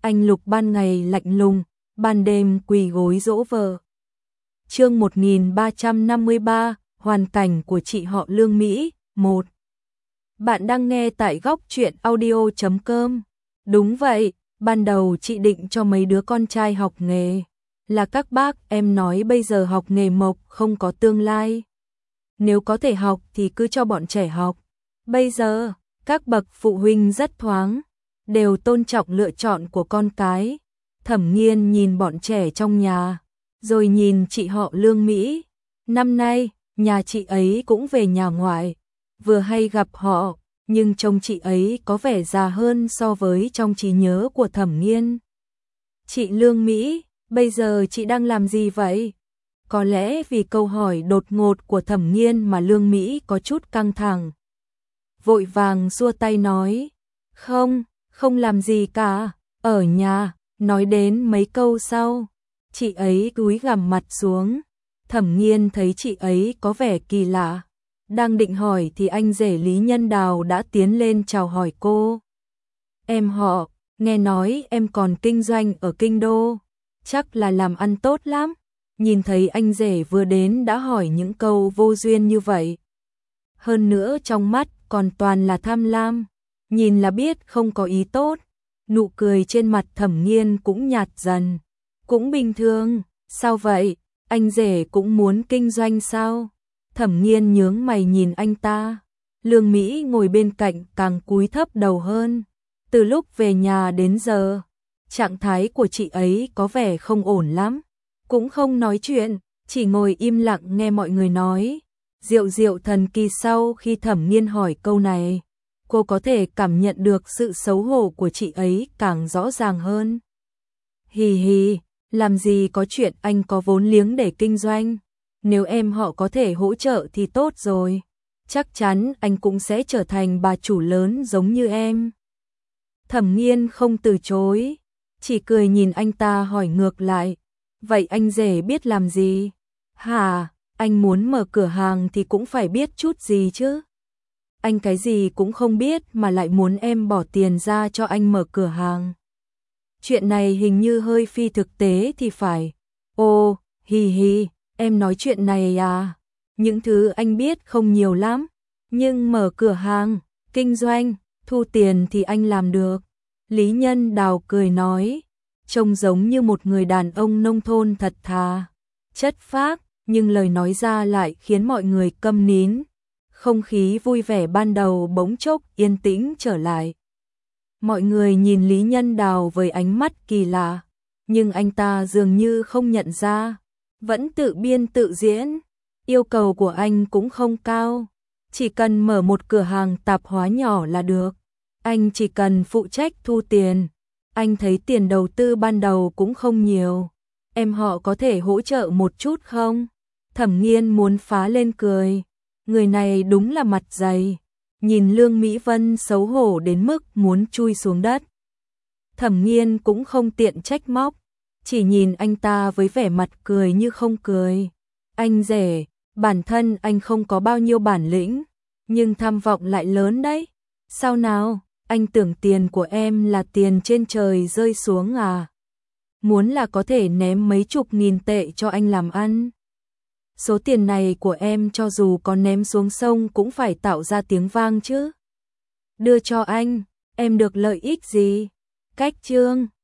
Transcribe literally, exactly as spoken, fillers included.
anh Lục ban ngày lạnh lùng, ban đêm quỳ gối dỗ vợ. Chương một nghìn ba trăm năm mươi ba, hoàn cảnh của chị họ Lương Mỹ, một. Bạn đang nghe tại góc truyện audio chấm com. Đúng vậy, ban đầu chị định cho mấy đứa con trai học nghề. Là các bác em nói bây giờ học nghề mộc không có tương lai. Nếu có thể học thì cứ cho bọn trẻ học. Bây giờ, các bậc phụ huynh rất thoáng, đều tôn trọng lựa chọn của con cái. Thẩm Nghiên nhìn bọn trẻ trong nhà, rồi nhìn chị họ Lương Mỹ. Năm nay, nhà chị ấy cũng về nhà ngoại, vừa hay gặp họ, nhưng trông chị ấy có vẻ già hơn so với trong trí nhớ của Thẩm Nghiên. Chị Lương Mỹ, bây giờ chị đang làm gì vậy? Có lẽ vì câu hỏi đột ngột của Thẩm Nghiên mà Lương Mỹ có chút căng thẳng. Vội vàng xua tay nói, không, không làm gì cả, ở nhà. Nói đến mấy câu sau, chị ấy cúi gằm mặt xuống. Thẩm Nghiên thấy chị ấy có vẻ kỳ lạ, đang định hỏi thì anh rể Lý Nhân Đào đã tiến lên chào hỏi cô. Em họ, nghe nói em còn kinh doanh ở Kinh Đô, chắc là làm ăn tốt lắm. Nhìn thấy anh rể vừa đến đã hỏi những câu vô duyên như vậy. Hơn nữa trong mắt còn toàn là tham lam, nhìn là biết không có ý tốt. Nụ cười trên mặt Thẩm Nghiên cũng nhạt dần. Cũng bình thường, sao vậy? Anh rể cũng muốn kinh doanh sao? Thẩm Nghiên nhướng mày nhìn anh ta. Lương Mỹ ngồi bên cạnh càng cúi thấp đầu hơn. Từ lúc về nhà đến giờ, trạng thái của chị ấy có vẻ không ổn lắm. Cũng không nói chuyện, chỉ ngồi im lặng nghe mọi người nói. Diệu diệu thần kỳ sau khi Thẩm Nghiên hỏi câu này, cô có thể cảm nhận được sự xấu hổ của chị ấy càng rõ ràng hơn. Hì hì, làm gì có chuyện anh có vốn liếng để kinh doanh. Nếu em họ có thể hỗ trợ thì tốt rồi. Chắc chắn anh cũng sẽ trở thành bà chủ lớn giống như em. Thẩm Nghiên không từ chối, chỉ cười nhìn anh ta hỏi ngược lại. Vậy anh rể biết làm gì? Hả, anh muốn mở cửa hàng thì cũng phải biết chút gì chứ. Anh cái gì cũng không biết mà lại muốn em bỏ tiền ra cho anh mở cửa hàng. Chuyện này hình như hơi phi thực tế thì phải. Ồ, hì hì, em nói chuyện này à? Những thứ anh biết không nhiều lắm, nhưng mở cửa hàng, kinh doanh, thu tiền thì anh làm được. Lý Nhân Đào cười nói, trông giống như một người đàn ông nông thôn thật thà, chất phác, nhưng lời nói ra lại khiến mọi người câm nín. Không khí vui vẻ ban đầu bỗng chốc yên tĩnh trở lại. Mọi người nhìn Lý Nhân Đào với ánh mắt kỳ lạ, nhưng anh ta dường như không nhận ra, vẫn tự biên tự diễn. Yêu cầu của anh cũng không cao, chỉ cần mở một cửa hàng tạp hóa nhỏ là được. Anh chỉ cần phụ trách thu tiền. Anh thấy tiền đầu tư ban đầu cũng không nhiều. Em họ có thể hỗ trợ một chút không? Thẩm Nghiên muốn phá lên cười. Người này đúng là mặt dày. Nhìn Lương Mỹ Vân xấu hổ đến mức muốn chui xuống đất. Thẩm Nghiên cũng không tiện trách móc, chỉ nhìn anh ta với vẻ mặt cười như không cười. Anh rể, bản thân anh không có bao nhiêu bản lĩnh, nhưng tham vọng lại lớn đấy. Sao nào, anh tưởng tiền của em là tiền trên trời rơi xuống à? Muốn là có thể ném mấy chục nghìn tệ cho anh làm ăn. Số tiền này của em cho dù có ném xuống sông cũng phải tạo ra tiếng vang chứ. Đưa cho anh, em được lợi ích gì? Cách chương